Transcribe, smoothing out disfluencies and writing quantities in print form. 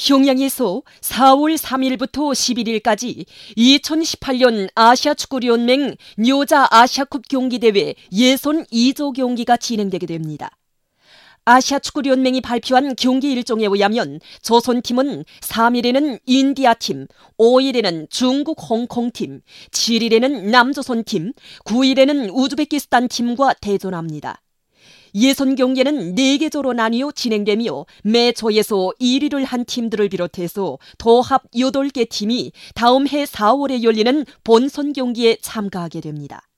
평양에서 4월 3일부터 11일까지 2018년 아시아축구연맹 여자 아시아컵 경기대회 예선 2조 경기가 진행되게 됩니다. 아시아축구연맹이 발표한 경기 일정에 의하면 조선팀은 3일에는 인디아팀, 5일에는 중국 홍콩팀, 7일에는 남조선팀, 9일에는 우즈베키스탄팀과 대전합니다. 예선 경기는 4개 조로 나뉘어 진행되며 매 조에서 1위를 한 팀들을 비롯해서 도합 8개 팀이 다음 해 4월에 열리는 본선 경기에 참가하게 됩니다.